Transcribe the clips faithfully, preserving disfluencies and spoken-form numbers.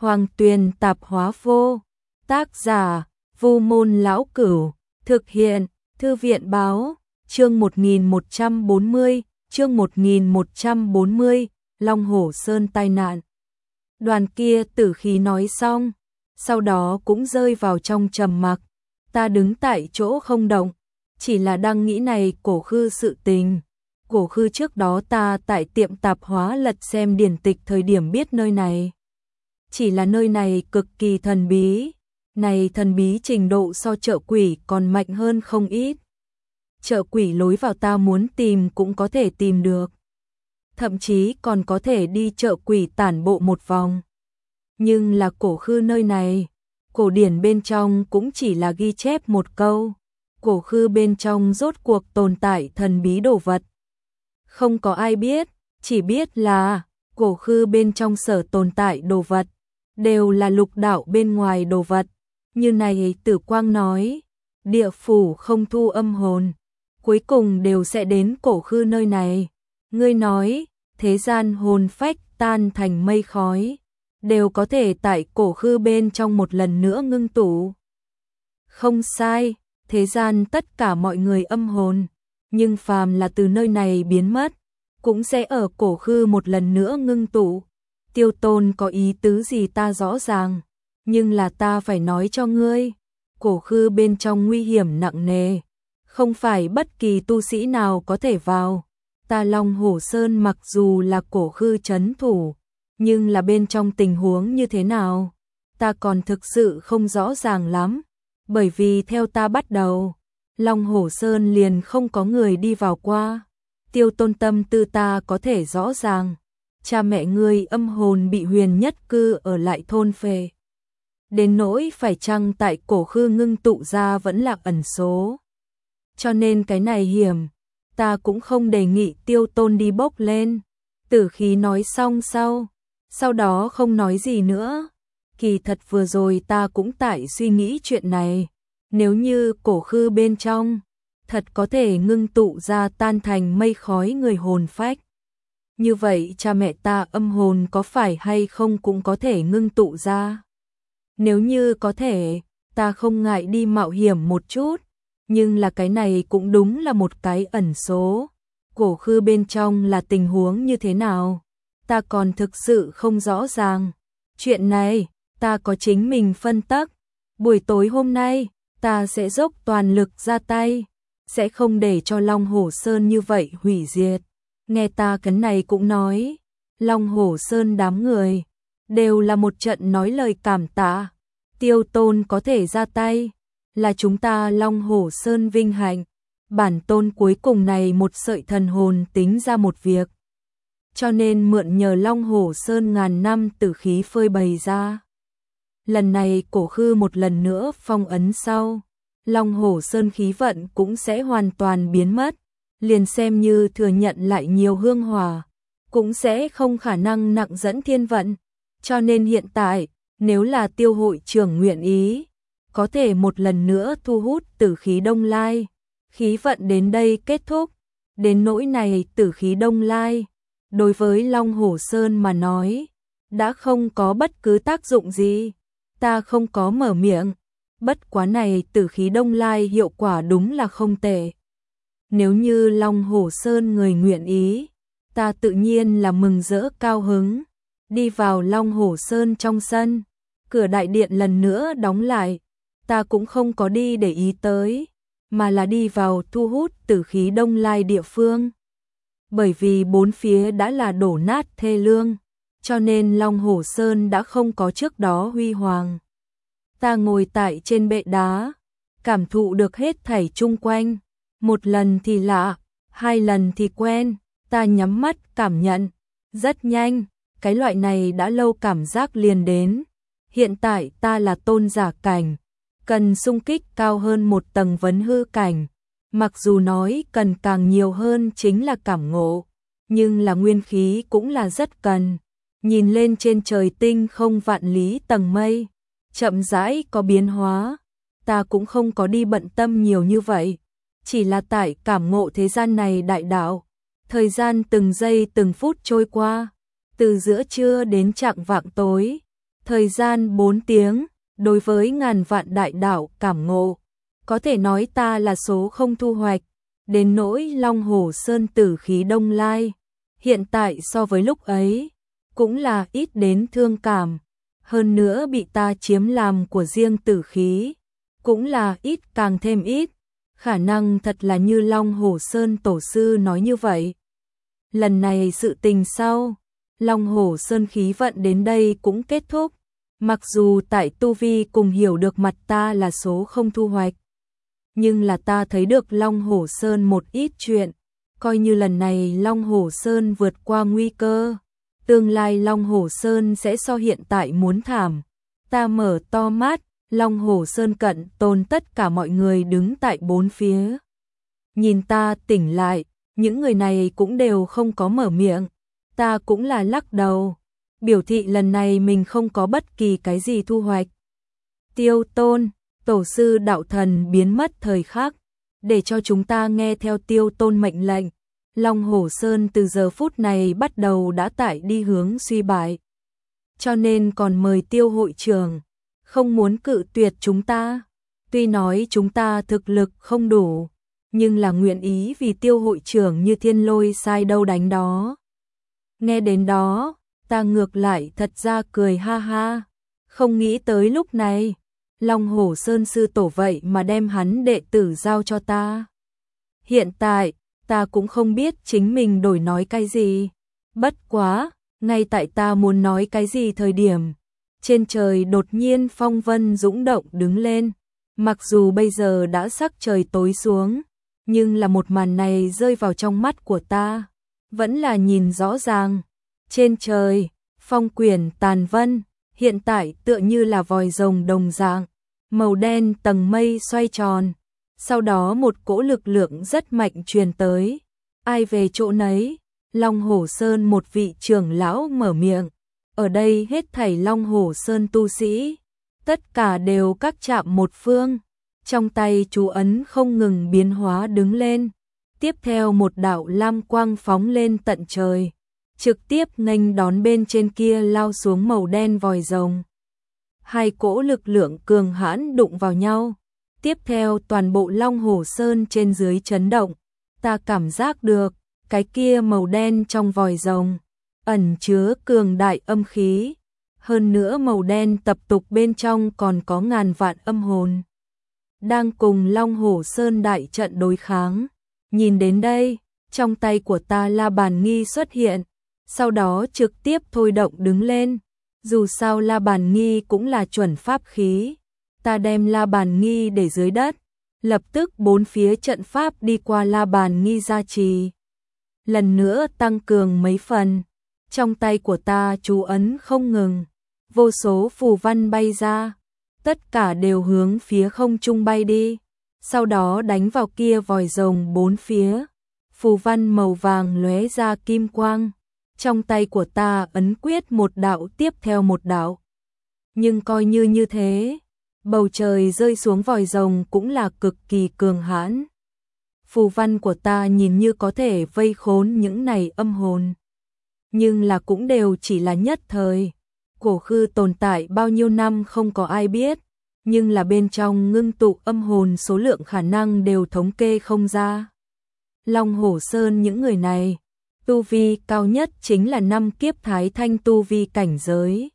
Hoàng Tuyền Tạp Hóa Vô, tác giả Vu Môn Lão Cửu, thực hiện Thư viện Báo, chương một nghìn một trăm bốn mươi, chương một nghìn một trăm bốn mươi, Long Hổ Sơn tai nạn. Đoàn kia tử khí nói xong, sau đó cũng rơi vào trong trầm mặc. Ta đứng tại chỗ không động, chỉ là đang nghĩ này cổ khư sự tình. Cổ khư trước đó ta tại tiệm tạp hóa lật xem điển tịch thời điểm biết nơi này. Chỉ là nơi này cực kỳ thần bí, này thần bí trình độ so chợ quỷ còn mạnh hơn không ít. Chợ quỷ lối vào ta muốn tìm cũng có thể tìm được. Thậm chí còn có thể đi chợ quỷ tản bộ một vòng. Nhưng là cổ khư nơi này, cổ điển bên trong cũng chỉ là ghi chép một câu. Cổ khư bên trong rốt cuộc tồn tại thần bí đồ vật. Không có ai biết, chỉ biết là cổ khư bên trong sở tồn tại đồ vật, đều là lục đạo bên ngoài đồ vật. Như này Tử Quang nói, địa phủ không thu âm hồn, cuối cùng đều sẽ đến cổ khư nơi này. Ngươi nói, thế gian hồn phách tan thành mây khói, đều có thể tại cổ khư bên trong một lần nữa ngưng tụ. Không sai, thế gian tất cả mọi người âm hồn, nhưng phàm là từ nơi này biến mất, cũng sẽ ở cổ khư một lần nữa ngưng tụ. Tiêu Tôn có ý tứ gì ta rõ ràng, nhưng là ta phải nói cho ngươi, cổ khư bên trong nguy hiểm nặng nề, không phải bất kỳ tu sĩ nào có thể vào. Ta Long Hổ Sơn mặc dù là cổ khư trấn thủ, nhưng là bên trong tình huống như thế nào, ta còn thực sự không rõ ràng lắm, bởi vì theo ta bắt đầu, Long Hổ Sơn liền không có người đi vào qua. Tiêu Tôn tâm tư ta có thể rõ ràng, cha mẹ ngươi âm hồn bị huyền nhất cư ở lại thôn phệ. Đến nỗi phải chăng tại cổ khư ngưng tụ ra vẫn là ẩn số. Cho nên cái này hiểm, ta cũng không đề nghị Tiêu Tôn đi bốc lên. Tử khí nói xong sau, sau đó không nói gì nữa. Kỳ thật vừa rồi ta cũng tại suy nghĩ chuyện này, nếu như cổ khư bên trong thật có thể ngưng tụ ra tan thành mây khói người hồn phách. Như vậy cha mẹ ta âm hồn có phải hay không cũng có thể ngưng tụ ra. Nếu như có thể, ta không ngại đi mạo hiểm một chút, nhưng là cái này cũng đúng là một cái ẩn số. Cổ khư bên trong là tình huống như thế nào, ta còn thực sự không rõ ràng. Chuyện này, ta có chính mình phân tích. Buổi tối hôm nay, ta sẽ dốc toàn lực ra tay, sẽ không để cho Long Hổ Sơn như vậy hủy diệt. Nghe ta cái này cũng nói, Long Hổ Sơn đám người đều là một trận nói lời cảm tạ. Tiêu Tôn có thể ra tay, là chúng ta Long Hổ Sơn vinh hạnh. Bản tôn cuối cùng này một sợi thần hồn tính ra một việc, cho nên mượn nhờ Long Hổ Sơn ngàn năm tử khí phơi bày ra. Lần này cổ khư một lần nữa phong ấn sau, Long Hổ Sơn khí vận cũng sẽ hoàn toàn biến mất, liền xem như thừa nhận lại nhiều hương hỏa, cũng sẽ không khả năng nặng dẫn thiên vận. Cho nên hiện tại, nếu là Tiêu hội trưởng nguyện ý, có thể một lần nữa thu hút tử khí Đông Lai, khí vận đến đây kết thúc. Đến nỗi này tử khí Đông Lai, đối với Long Hổ Sơn mà nói, đã không có bất cứ tác dụng gì. Ta không có mở miệng, bất quá này tử khí Đông Lai hiệu quả đúng là không tệ. Nếu như Long Hổ Sơn người nguyện ý, ta tự nhiên là mừng rỡ cao hứng. Đi vào Long Hổ Sơn trong sân, cửa đại điện lần nữa đóng lại, ta cũng không có đi để ý tới, mà là đi vào thu hút tử khí Đông Lai địa phương. Bởi vì bốn phía đã là đổ nát thê lương, cho nên Long Hổ Sơn đã không có trước đó huy hoàng. Ta ngồi tại trên bệ đá, cảm thụ được hết thảy chung quanh, một lần thì lạ, hai lần thì quen, ta nhắm mắt cảm nhận, rất nhanh, cái loại này đã lâu cảm giác liền đến. Hiện tại ta là tôn giả cảnh, cần xung kích cao hơn một tầng vấn hư cảnh, mặc dù nói cần càng nhiều hơn chính là cảm ngộ, nhưng là nguyên khí cũng là rất cần. Nhìn lên trên trời tinh không vạn lý tầng mây, chậm rãi có biến hóa, ta cũng không có đi bận tâm nhiều như vậy, chỉ là tại cảm ngộ thế gian này đại đạo. Thời gian từng giây từng phút trôi qua, từ giữa trưa đến chạng vạng tối, Thời gian bốn tiếng, đối với ngàn vạn đại đạo cảm ngộ, có thể nói ta là số không thu hoạch, đến nỗi Long Hổ Sơn tử khí đông lai, hiện tại so với lúc ấy, cũng là ít đến thương cảm, hơn nữa bị ta chiếm làm của riêng tử khí, cũng là ít càng thêm ít, khả năng thật là như Long Hổ Sơn tổ sư nói như vậy. Lần này sự tình sau, Long Hổ Sơn khí vận đến đây cũng kết thúc, mặc dù tại tu vi cùng hiểu được mặt ta là số không thu hoạch, nhưng là ta thấy được Long Hổ Sơn một ít chuyện, coi như lần này Long Hổ Sơn vượt qua nguy cơ, tương lai Long Hổ Sơn sẽ so hiện tại muốn thảm. Ta mở to mắt, Long Hổ Sơn cận tồn tất cả mọi người đứng tại bốn phía. Nhìn ta tỉnh lại, những người này cũng đều không có mở miệng, ta cũng là lắc đầu, biểu thị lần này mình không có bất kỳ cái gì thu hoạch. Tiêu Tôn, tổ sư đạo thần biến mất thời khắc, để cho chúng ta nghe theo Tiêu Tôn mệnh lệnh. Long Hổ Sơn từ giờ phút này bắt đầu đã tại đi hướng suy bại. Cho nên còn mời Tiêu hội trưởng, không muốn cự tuyệt chúng ta. Tuy nói chúng ta thực lực không đủ, nhưng là nguyện ý vì Tiêu hội trưởng như thiên lôi sai đâu đánh đó. Nghe đến đó, ta ngược lại thật ra cười ha ha, không nghĩ tới lúc này, Long Hổ Sơn sư tổ vậy mà đem hắn đệ tử giao cho ta. Hiện tại, ta cũng không biết chính mình đổi nói cái gì. Bất quá, ngay tại ta muốn nói cái gì thời điểm, trên trời đột nhiên phong vân dũng động đứng lên. Mặc dù bây giờ đã sắc trời tối xuống, nhưng là một màn này rơi vào trong mắt của ta, vẫn là nhìn rõ ràng. Trên trời, phong quyển tàn vân, hiện tại tựa như là vòi rồng đồng dạng, màu đen tầng mây xoay tròn. Sau đó một cỗ lực lượng rất mạnh truyền tới, ai về chỗ nấy, Long Hổ Sơn một vị trưởng lão mở miệng, ở đây hết thảy Long Hổ Sơn tu sĩ, tất cả đều các chạm một phương, trong tay chú ấn không ngừng biến hóa đứng lên, tiếp theo một đạo lam quang phóng lên tận trời, trực tiếp nghênh đón bên trên kia lao xuống màu đen vòi rồng. Hai cỗ lực lượng cường hãn đụng vào nhau. Tiếp theo toàn bộ Long Hổ Sơn trên dưới chấn động, ta cảm giác được, cái kia màu đen trong vòi rồng, ẩn chứa cường đại âm khí, hơn nữa màu đen tập tục bên trong còn có ngàn vạn âm hồn. Đang cùng Long Hổ Sơn đại trận đối kháng, nhìn đến đây, trong tay của ta La Bàn Nghi xuất hiện, sau đó trực tiếp thôi động đứng lên, dù sao La Bàn Nghi cũng là chuẩn pháp khí. Ta đem La Bàn Nghi để dưới đất, lập tức bốn phía trận pháp đi qua La Bàn Nghi gia trì. Lần nữa tăng cường mấy phần, trong tay của ta chú ấn không ngừng, vô số phù văn bay ra, tất cả đều hướng phía không trung bay đi, sau đó đánh vào kia vòi rồng bốn phía, phù văn màu vàng lóe ra kim quang, trong tay của ta ấn quyết một đạo tiếp theo một đạo. Nhưng coi như như thế, bầu trời rơi xuống vòi rồng cũng là cực kỳ cường hãn. Phù văn của ta nhìn như có thể vây khốn những này âm hồn, nhưng là cũng đều chỉ là nhất thời. Cổ khư tồn tại bao nhiêu năm không có ai biết, nhưng là bên trong ngưng tụ âm hồn số lượng khả năng đều thống kê không ra. Long Hổ Sơn những người này, tu vi cao nhất chính là năm kiếp thái thanh tu vi cảnh giới.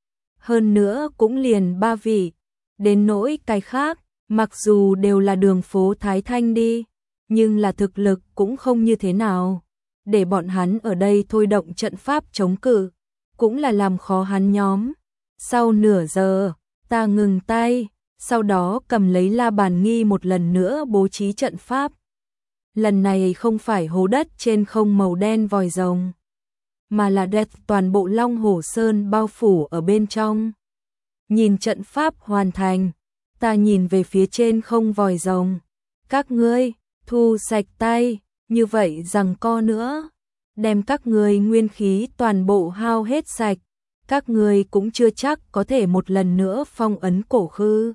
Hơn nữa cũng liền ba vị. Đến nỗi cái khác, mặc dù đều là đường phố Thái Thanh đi, nhưng là thực lực cũng không như thế nào. Để bọn hắn ở đây thôi động trận pháp chống cự, cũng là làm khó hắn nhóm. Sau nửa giờ, ta ngừng tay, sau đó cầm lấy La Bàn Nghi một lần nữa bố trí trận pháp. Lần này không phải hố đất trên không màu đen vòi rồng, mà là đẹp toàn bộ Long Hổ Sơn bao phủ ở bên trong. Nhìn trận pháp hoàn thành, ta nhìn về phía trên không vòi rồng. Các ngươi, thu sạch tay, như vậy rằng co nữa. Đem các ngươi nguyên khí toàn bộ hao hết sạch. Các ngươi cũng chưa chắc có thể một lần nữa phong ấn cổ khư.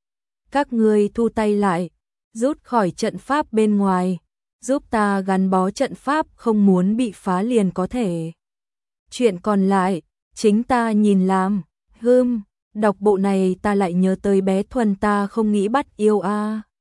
Các ngươi thu tay lại, rút khỏi trận pháp bên ngoài, giúp ta gắn bó trận pháp không muốn bị phá liền có thể. Chuyện còn lại, chính ta nhìn làm. Hưm, đọc bộ này ta lại nhớ tới bé Thuần ta không nghĩ bắt yêu a.